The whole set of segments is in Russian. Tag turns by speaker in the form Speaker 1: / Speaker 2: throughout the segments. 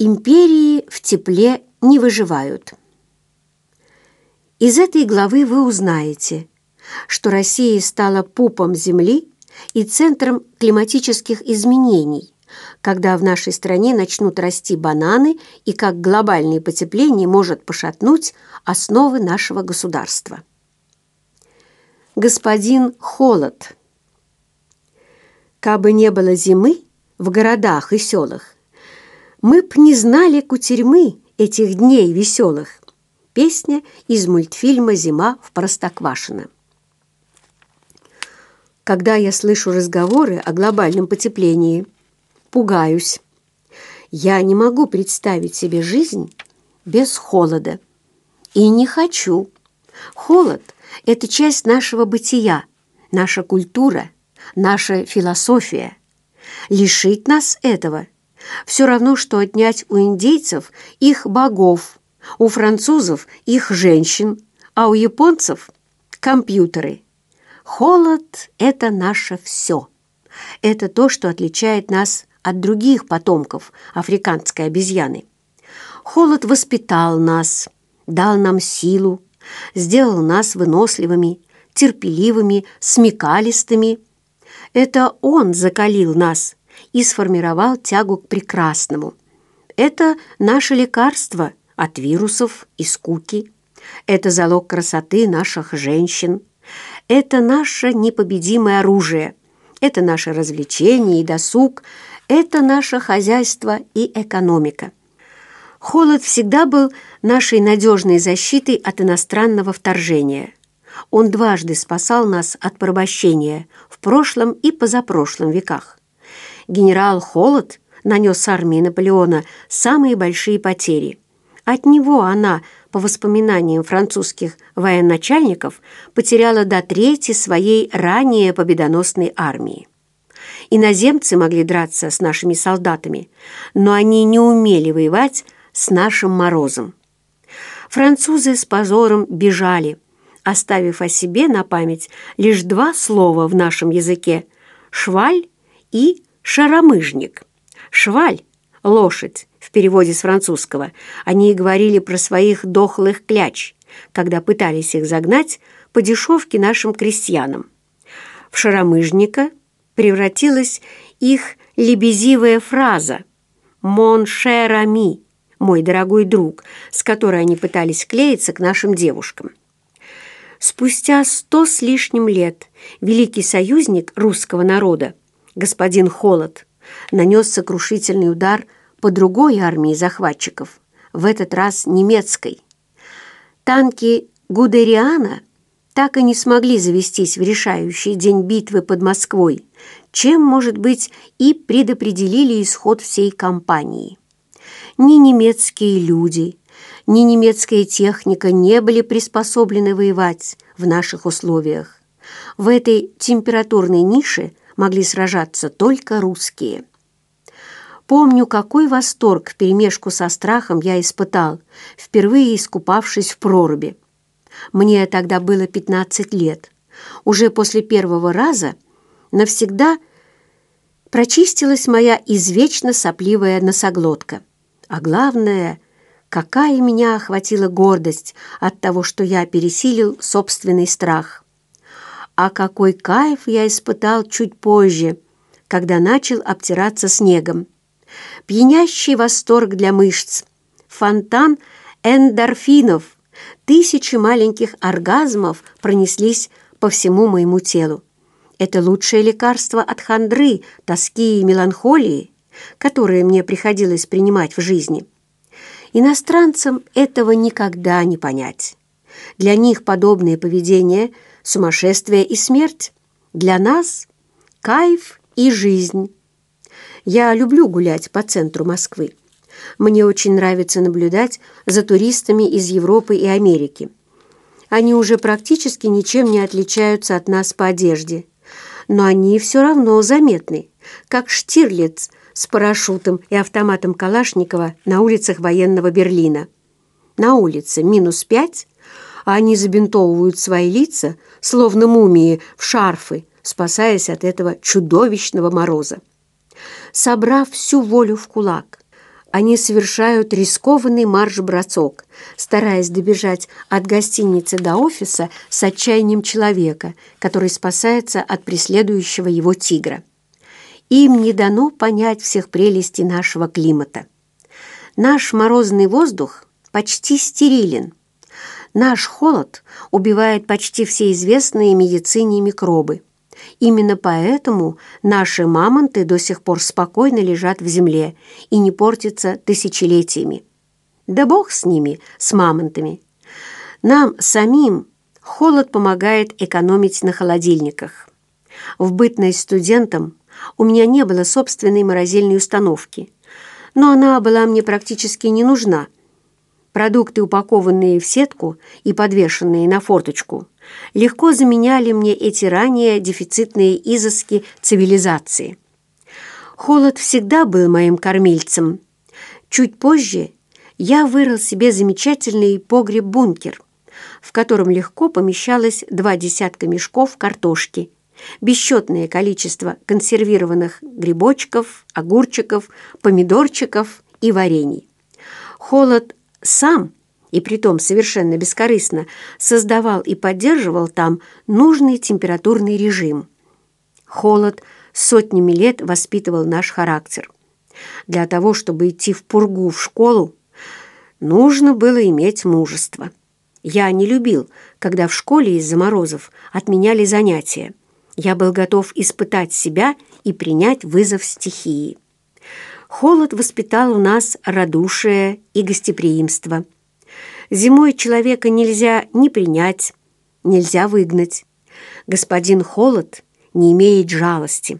Speaker 1: Империи в тепле не выживают. Из этой главы вы узнаете, что Россия стала пупом Земли и центром климатических изменений, когда в нашей стране начнут расти бананы и как глобальное потепление может пошатнуть основы нашего государства. Господин Холод. Кабы не было зимы в городах и селах, мы б не знали кутерьмы этих дней веселых. Песня из мультфильма «Зима в Простоквашино». Когда я слышу разговоры о глобальном потеплении, пугаюсь. Я не могу представить себе жизнь без холода. И не хочу. Холод – это часть нашего бытия, наша культура, наша философия. Лишить нас этого – все равно, что отнять у индейцев их богов, у французов их женщин, а у японцев – компьютеры. Холод – это наше все. Это то, что отличает нас от других потомков африканской обезьяны. Холод воспитал нас, дал нам силу, сделал нас выносливыми, терпеливыми, смекалистыми. Это он закалил нас и сформировал тягу к прекрасному. Это наше лекарство от вирусов и скуки. Это залог красоты наших женщин. Это наше непобедимое оружие. Это наше развлечение и досуг. Это наше хозяйство и экономика. Холод всегда был нашей надежной защитой от иностранного вторжения. Он дважды спасал нас от порабощения в прошлом и позапрошлом веках. Генерал Холод нанес армии Наполеона самые большие потери. От него она, по воспоминаниям французских военачальников, потеряла до трети своей ранее победоносной армии. Иноземцы могли драться с нашими солдатами, но они не умели воевать с нашим морозом. Французы с позором бежали, оставив о себе на память лишь два слова в нашем языке – «шваль» и «шаромыжник». «Шваль» – лошадь в переводе с французского. Они говорили про своих дохлых кляч, когда пытались их загнать по дешевке нашим крестьянам. В «шаромыжника» превратилась их лебезивая фраза «Mon cher ami», «мой дорогой друг», с которой они пытались клеиться к нашим девушкам. Спустя 100 с лишним лет великий союзник русского народа, господин Холод, нанес сокрушительный удар по другой армии захватчиков, в этот раз немецкой. Танки Гудериана так и не смогли завестись в решающий день битвы под Москвой, чем, может быть, и предопределили исход всей кампании. Ни немецкие люди, ни немецкая техника не были приспособлены воевать в наших условиях. В этой температурной нише могли сражаться только русские. Помню, какой восторг вперемешку со страхом я испытал, впервые искупавшись в проруби. Мне тогда было 15 лет. Уже после первого раза навсегда прочистилась моя извечно сопливая носоглотка. А главное, какая меня охватила гордость от того, что я пересилил собственный страх. А какой кайф я испытал чуть позже, когда начал обтираться снегом. Пьянящий восторг для мышц, фонтан эндорфинов, тысячи маленьких оргазмов пронеслись по всему моему телу. Это лучшее лекарство от хандры, тоски и меланхолии, которые мне приходилось принимать в жизни. Иностранцам этого никогда не понять. Для них подобное поведение – сумасшествие и смерть. Для нас – кайф и жизнь. Я люблю гулять по центру Москвы. Мне очень нравится наблюдать за туристами из Европы и Америки. Они уже практически ничем не отличаются от нас по одежде, но они все равно заметны, как Штирлиц с парашютом и автоматом Калашникова на улицах военного Берлина. На улице -5, а они забинтовывают свои лица, словно мумии, в шарфы, спасаясь от этого чудовищного мороза. Собрав всю волю в кулак, Они совершают рискованный марш-бросок, стараясь добежать от гостиницы до офиса с отчаянием человека, который спасается от преследующего его тигра. Им не дано понять всех прелестей нашего климата. Наш морозный воздух почти стерилен. Наш холод убивает почти все известные медицине микробы. Именно поэтому наши мамонты до сих пор спокойно лежат в земле и не портятся тысячелетиями. Да бог с ними, с мамонтами. Нам самим холод помогает экономить на холодильниках. В бытность студентом у меня не было собственной морозильной установки, но она была мне практически не нужна. Продукты, упакованные в сетку и подвешенные на форточку, легко заменяли мне эти ранее дефицитные изыски цивилизации. Холод всегда был моим кормильцем. Чуть позже я вырыл себе замечательный погреб-бункер, в котором легко помещалось 2 десятка мешков картошки, бесчетное количество консервированных грибочков, огурчиков, помидорчиков и варений. Холод сам, и притом совершенно бескорыстно, создавал и поддерживал там нужный температурный режим. Холод сотнями лет воспитывал наш характер. Для того, чтобы идти в пургу в школу, нужно было иметь мужество. Я не любил, когда в школе из-за морозов отменяли занятия. Я был готов испытать себя и принять вызов стихии. Холод воспитал у нас радушие и гостеприимство. Зимой человека нельзя ни принять, нельзя выгнать. Господин Холод не имеет жалости.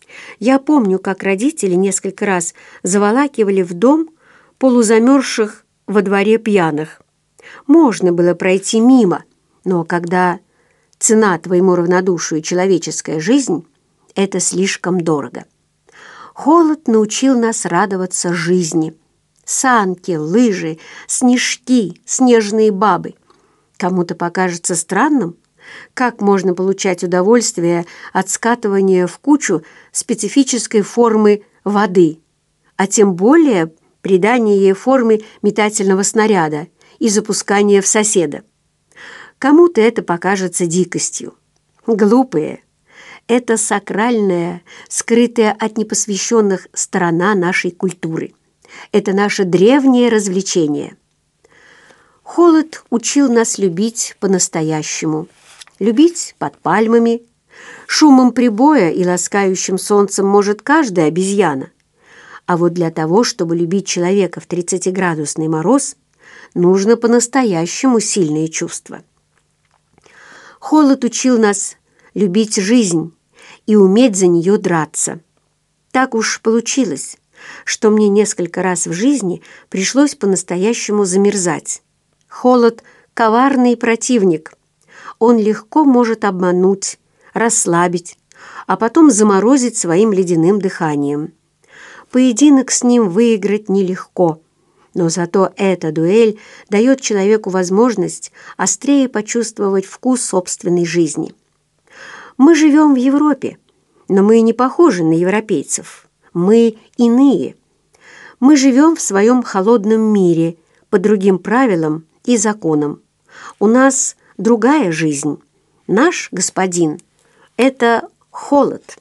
Speaker 1: Я помню, как родители несколько раз заволакивали в дом полузамерзших во дворе пьяных. Можно было пройти мимо, но когда цена твоему равнодушию человеческая жизнь, это слишком дорого. Холод научил нас радоваться жизни. Санки, лыжи, снежки, снежные бабы. Кому-то покажется странным, как можно получать удовольствие от скатывания в кучу специфической формы воды, а тем более придания ей формы метательного снаряда и запускания в соседа. Кому-то это покажется дикостью. Глупые. Это сакральная, скрытая от непосвященных сторона нашей культуры. Это наше древнее развлечение. Холод учил нас любить по-настоящему. Любить под пальмами. Шумом прибоя и ласкающим солнцем может каждая обезьяна. А вот для того, чтобы любить человека в 30-градусный мороз, нужно по-настоящему сильные чувства. Холод учил нас любить жизнь и уметь за нее драться. Так уж получилось, что мне несколько раз в жизни пришлось по-настоящему замерзать. Холод – коварный противник. Он легко может обмануть, расслабить, а потом заморозить своим ледяным дыханием. Поединок с ним выиграть нелегко, но зато эта дуэль дает человеку возможность острее почувствовать вкус собственной жизни. Мы живем в Европе, но мы не похожи на европейцев. Мы иные. Мы живем в своем холодном мире по другим правилам и законам. У нас другая жизнь. Наш господин – это холод.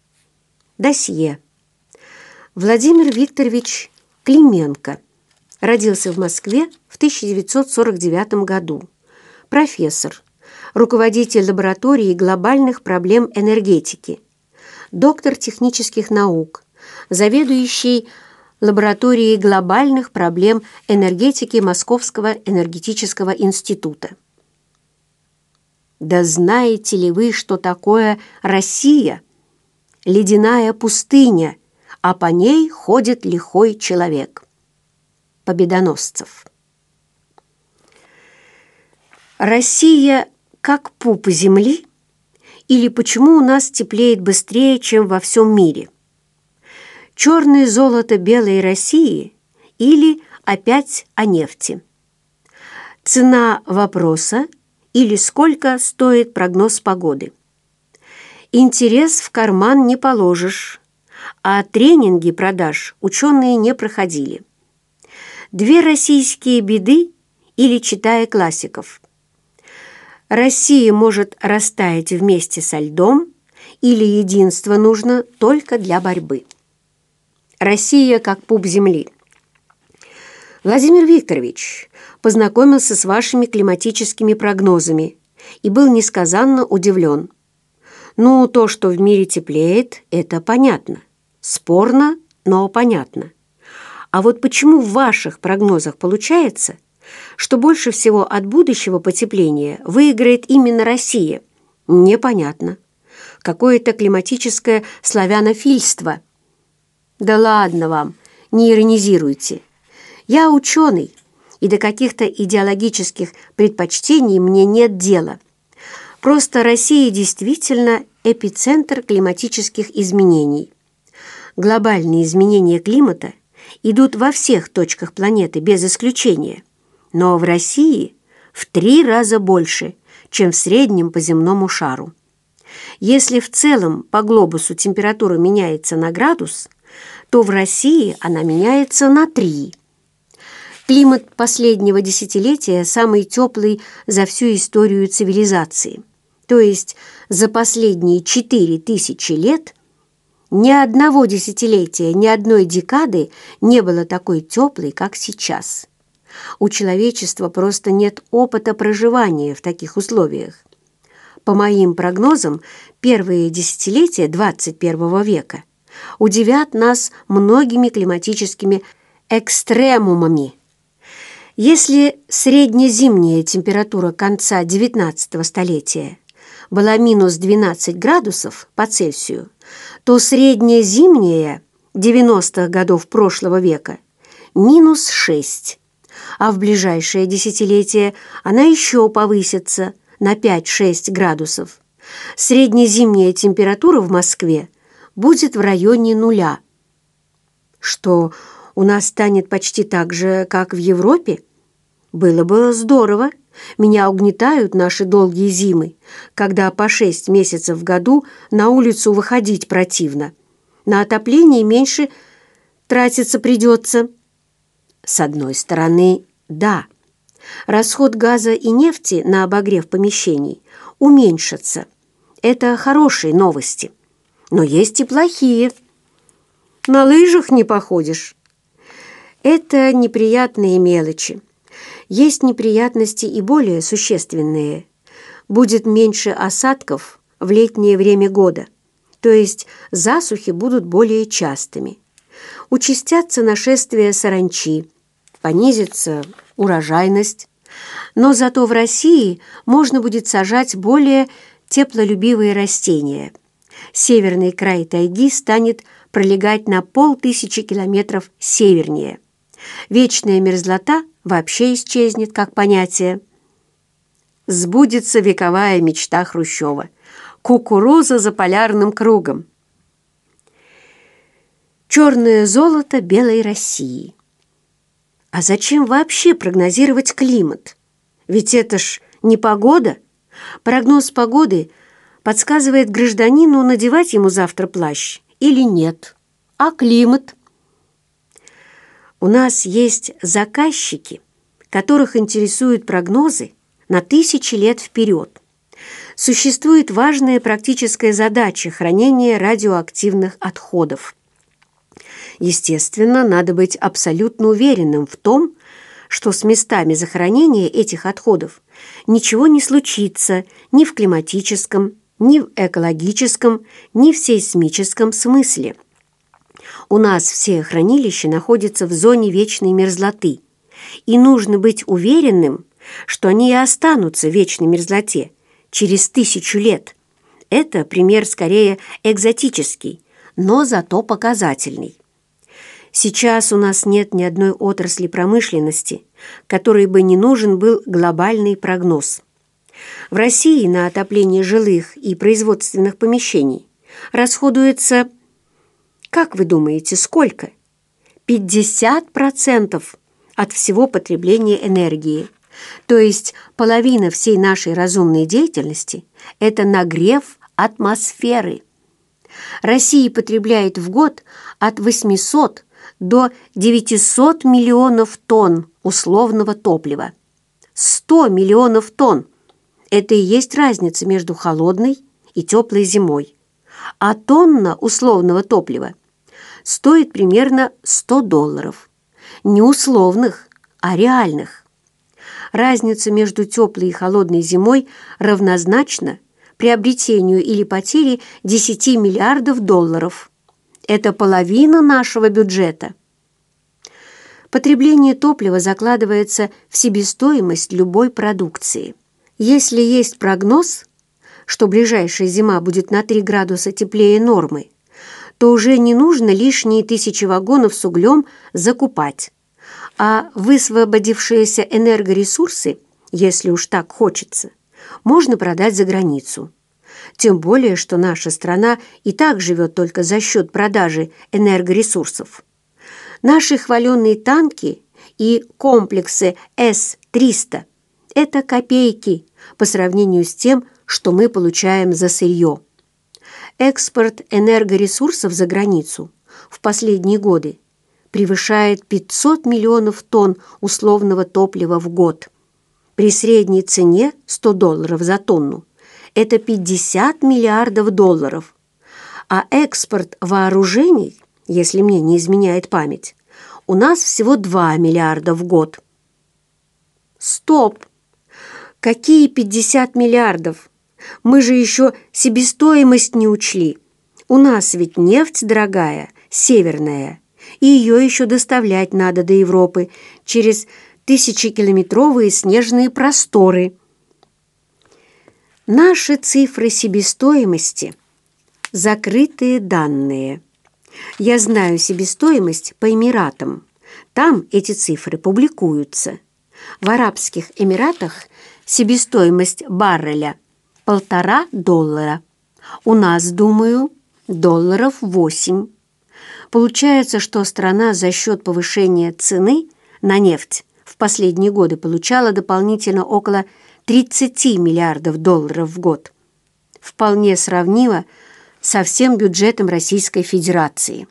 Speaker 1: Досье. Владимир Викторович Клименко родился в Москве в 1949 году. Профессор, руководитель лаборатории глобальных проблем энергетики, доктор технических наук, заведующий лабораторией глобальных проблем энергетики Московского энергетического института. Да знаете ли вы, что такое Россия? Ледяная пустыня, а по ней ходит лихой человек. Победоносцев. Россия как пуп земли? Или почему у нас теплеет быстрее, чем во всем мире? Черное золото белой России или опять о нефти? Цена вопроса или сколько стоит прогноз погоды? Интерес в карман не положишь, а тренинги продаж ученые не проходили. Две российские беды или читая классиков. Россия может растаять вместе со льдом, или единство нужно только для борьбы. Россия как пуп земли. Владимир Викторович познакомился с вашими климатическими прогнозами и был несказанно удивлен. Ну, то, что в мире теплеет, это понятно. Спорно, но понятно. А вот почему в ваших прогнозах получается, что больше всего от будущего потепления выиграет именно Россия? Непонятно. Какое-то климатическое славянофильство. Да ладно вам, не иронизируйте. Я ученый, и до каких-то идеологических предпочтений мне нет дела. Просто Россия действительно эпицентр климатических изменений. Глобальные изменения климата идут во всех точках планеты без исключения, но в России в 3 раза больше, чем в среднем по земному шару. Если в целом по глобусу температура меняется на градус, то в России она меняется на 3. Климат последнего десятилетия самый теплый за всю историю цивилизации. То есть за последние 4000 лет ни одного десятилетия, ни одной декады не было такой теплой, как сейчас. У человечества просто нет опыта проживания в таких условиях. По моим прогнозам, первые десятилетия 21 века удивят нас многими климатическими экстремумами. Если среднезимняя температура конца XIX столетия была минус 12 градусов по Цельсию, то средняя зимняя 90-х годов прошлого века минус 6, а в ближайшее десятилетие она еще повысится на 5-6 градусов. Среднезимняя температура в Москве будет в районе 0. Что, у нас станет почти так же, как в Европе? Было бы здорово. Меня угнетают наши долгие зимы, когда по 6 месяцев в году на улицу выходить противно. На отопление меньше тратиться придется. С одной стороны, да, расход газа и нефти на обогрев помещений уменьшится. Это хорошие новости. Но есть и плохие. На лыжах не походишь. Это неприятные мелочи. Есть неприятности и более существенные. Будет меньше осадков в летнее время года, то есть засухи будут более частыми. Участятся нашествия саранчи, понизится урожайность. Но зато в России можно будет сажать более теплолюбивые растения. Северный край тайги станет пролегать на 500 километров севернее. Вечная мерзлота вообще исчезнет как понятие. Сбудется вековая мечта Хрущева. Кукуруза за полярным кругом. Черное золото белой России. А зачем вообще прогнозировать климат? Ведь это ж не погода. Прогноз погоды подсказывает гражданину, надевать ему завтра плащ или нет. А климат? У нас есть заказчики, которых интересуют прогнозы на 1000 лет вперед. Существует важная практическая задача хранения радиоактивных отходов. Естественно, надо быть абсолютно уверенным в том, что с местами захоронения этих отходов ничего не случится ни в климатическом, ни в экологическом, ни в сейсмическом смысле. У нас все хранилища находятся в зоне вечной мерзлоты, и нужно быть уверенным, что они и останутся в вечной мерзлоте через 1000 лет. Это пример скорее экзотический, но зато показательный. Сейчас у нас нет ни одной отрасли промышленности, которой бы не нужен был глобальный прогноз. В России на отопление жилых и производственных помещений расходуется, как вы думаете, сколько? 50% от всего потребления энергии. То есть половина всей нашей разумной деятельности – это нагрев атмосферы. Россия потребляет в год от 800 до 900 миллионов тонн условного топлива. 100 миллионов тонн! Это и есть разница между холодной и теплой зимой. А тонна условного топлива стоит примерно $100. Не условных, а реальных. Разница между теплой и холодной зимой равнозначна приобретению или потере 10 миллиардов долларов. Это половина нашего бюджета. Потребление топлива закладывается в себестоимость любой продукции. Если есть прогноз, что ближайшая зима будет на 3 градуса теплее нормы, то уже не нужно лишние 1000 вагонов с углем закупать, а высвободившиеся энергоресурсы, если уж так хочется, можно продать за границу. Тем более, что наша страна и так живет только за счет продажи энергоресурсов. Наши хваленные танки и комплексы С-300 – это копейки по сравнению с тем, что мы получаем за сырье. Экспорт энергоресурсов за границу в последние годы превышает 500 миллионов тонн условного топлива в год. При средней цене $100 за тонну это 50 миллиардов долларов. А экспорт вооружений, если мне не изменяет память, у нас всего 2 миллиарда в год. Стоп! Какие 50 миллиардов? Мы же еще себестоимость не учли. У нас ведь нефть дорогая, северная, и ее еще доставлять надо до Европы через тысячекилометровые снежные просторы. Наши цифры себестоимости – закрытые данные. Я знаю себестоимость по Эмиратам. Там эти цифры публикуются. В Арабских Эмиратах себестоимость барреля – $1,5. У нас, думаю, $8. Получается, что страна за счет повышения цены на нефть в последние годы получала дополнительно около 30 миллиардов долларов в год. Вполне сравнимо со всем бюджетом Российской Федерации.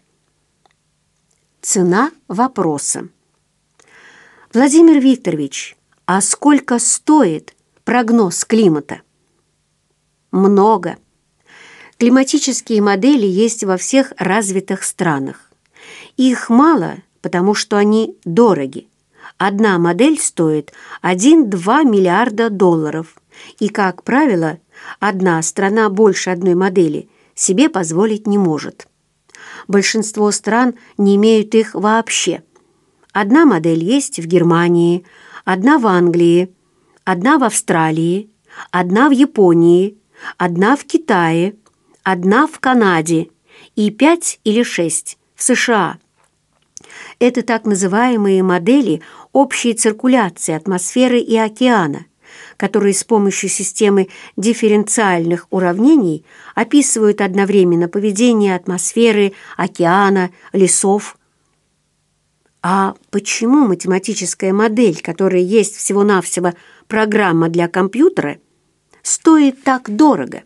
Speaker 1: Цена вопроса. Владимир Викторович, а сколько стоит прогноз климата? Много. Климатические модели есть во всех развитых странах. Их мало, потому что они дороги. Одна модель стоит 1-2 миллиарда долларов. И, как правило, одна страна больше одной модели себе позволить не может. Большинство стран не имеют их вообще. Одна модель есть в Германии, одна в Англии, одна в Австралии, одна в Японии, одна в Китае, одна в Канаде и 5 или 6 в США. Это так называемые модели общей циркуляции атмосферы и океана, которые с помощью системы дифференциальных уравнений описывают одновременно поведение атмосферы, океана, лесов. А почему математическая модель, которая есть всего-навсего программа для компьютера, стоит так дорого?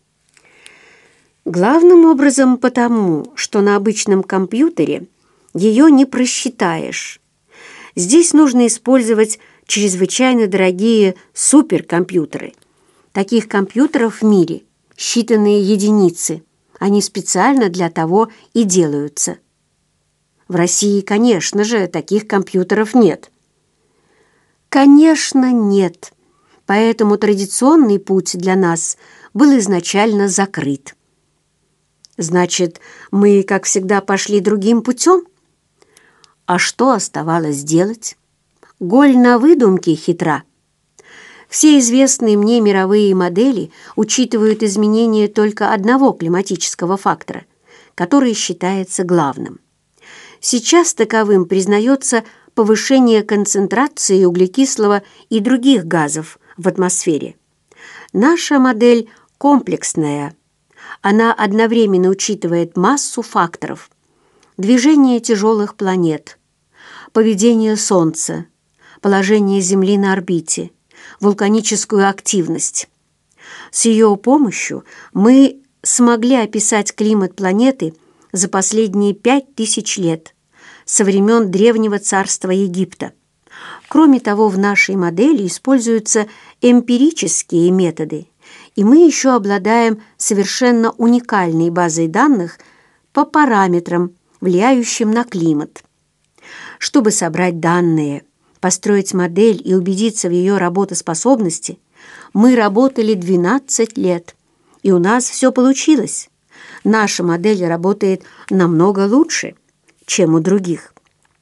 Speaker 1: Главным образом потому, что на обычном компьютере ее не просчитаешь. Здесь нужно использовать чрезвычайно дорогие суперкомпьютеры. Таких компьютеров в мире считанные единицы. Они специально для того и делаются. В России, конечно же, таких компьютеров нет. Конечно, нет. Поэтому традиционный путь для нас был изначально закрыт. Значит, мы, как всегда, пошли другим путем? А что оставалось делать? Голь на выдумке хитра. Все известные мне мировые модели учитывают изменение только одного климатического фактора, который считается главным. Сейчас таковым признается повышение концентрации углекислого и других газов в атмосфере. Наша модель комплексная. Она одновременно учитывает массу факторов: движение тяжелых планет, поведение Солнца, положение Земли на орбите, вулканическую активность. С ее помощью мы смогли описать климат планеты за последние 5000 лет со времен древнего царства Египта. Кроме того, в нашей модели используются эмпирические методы, и мы еще обладаем совершенно уникальной базой данных по параметрам, влияющим на климат. Чтобы собрать данные, построить модель и убедиться в ее работоспособности, мы работали 12 лет, и у нас все получилось. Наша модель работает намного лучше, чем у других.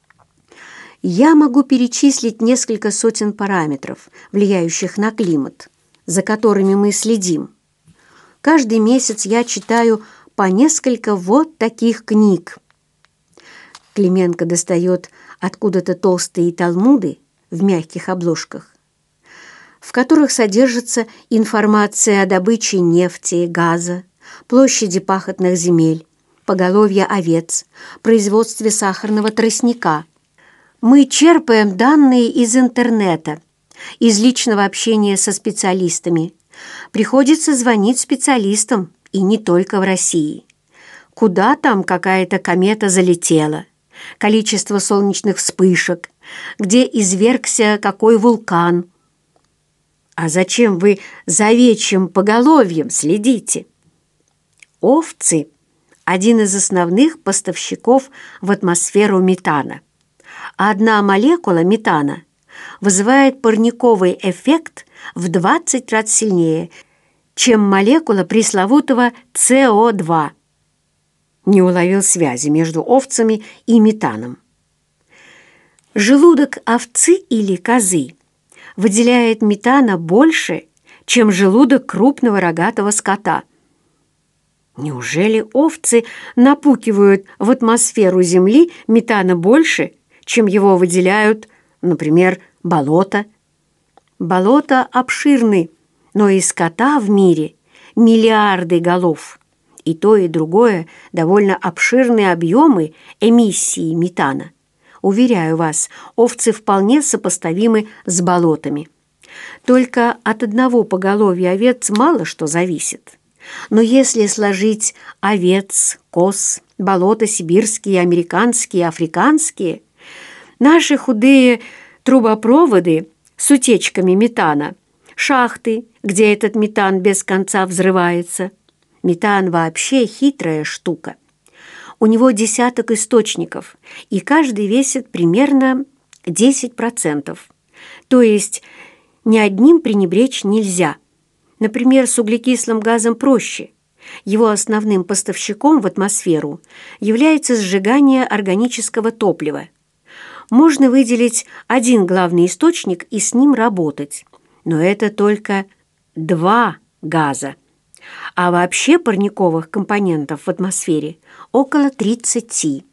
Speaker 1: Я могу перечислить несколько сотен параметров, влияющих на климат, за которыми мы следим. Каждый месяц я читаю по несколько вот таких книг. Клименко достает откуда-то толстые талмуды в мягких обложках, в которых содержится информация о добыче нефти, газа, площади пахотных земель, поголовья овец, производстве сахарного тростника. Мы черпаем данные из интернета, из личного общения со специалистами. Приходится звонить специалистам, и не только в России. Куда там какая-то комета залетела, количество солнечных вспышек, где извергся какой вулкан. А зачем вы за овечьим поголовьем следите? Овцы – один из основных поставщиков в атмосферу метана. Одна молекула метана вызывает парниковый эффект в 20 раз сильнее, чем молекула пресловутого СО2. Не уловил связи между овцами и метаном. Желудок овцы или козы выделяет метана больше, чем желудок крупного рогатого скота. Неужели овцы напукивают в атмосферу Земли метана больше, чем его выделяют, например, болота? Болота обширны, но и скота в мире миллиарды голов. И то, и другое довольно обширные объемы эмиссии метана. Уверяю вас, овцы вполне сопоставимы с болотами. Только от одного поголовья овец мало что зависит. Но если сложить овец, коз, болота сибирские, американские, африканские, наши худые трубопроводы с утечками метана, шахты, где этот метан без конца взрывается. Метан вообще хитрая штука. У него десяток источников, и каждый весит примерно 10%. То есть ни одним пренебречь нельзя. Например, с углекислым газом проще. Его основным поставщиком в атмосферу является сжигание органического топлива. Можно выделить один главный источник и с ним работать. Но это только 2 газа. А вообще парниковых компонентов в атмосфере около 30.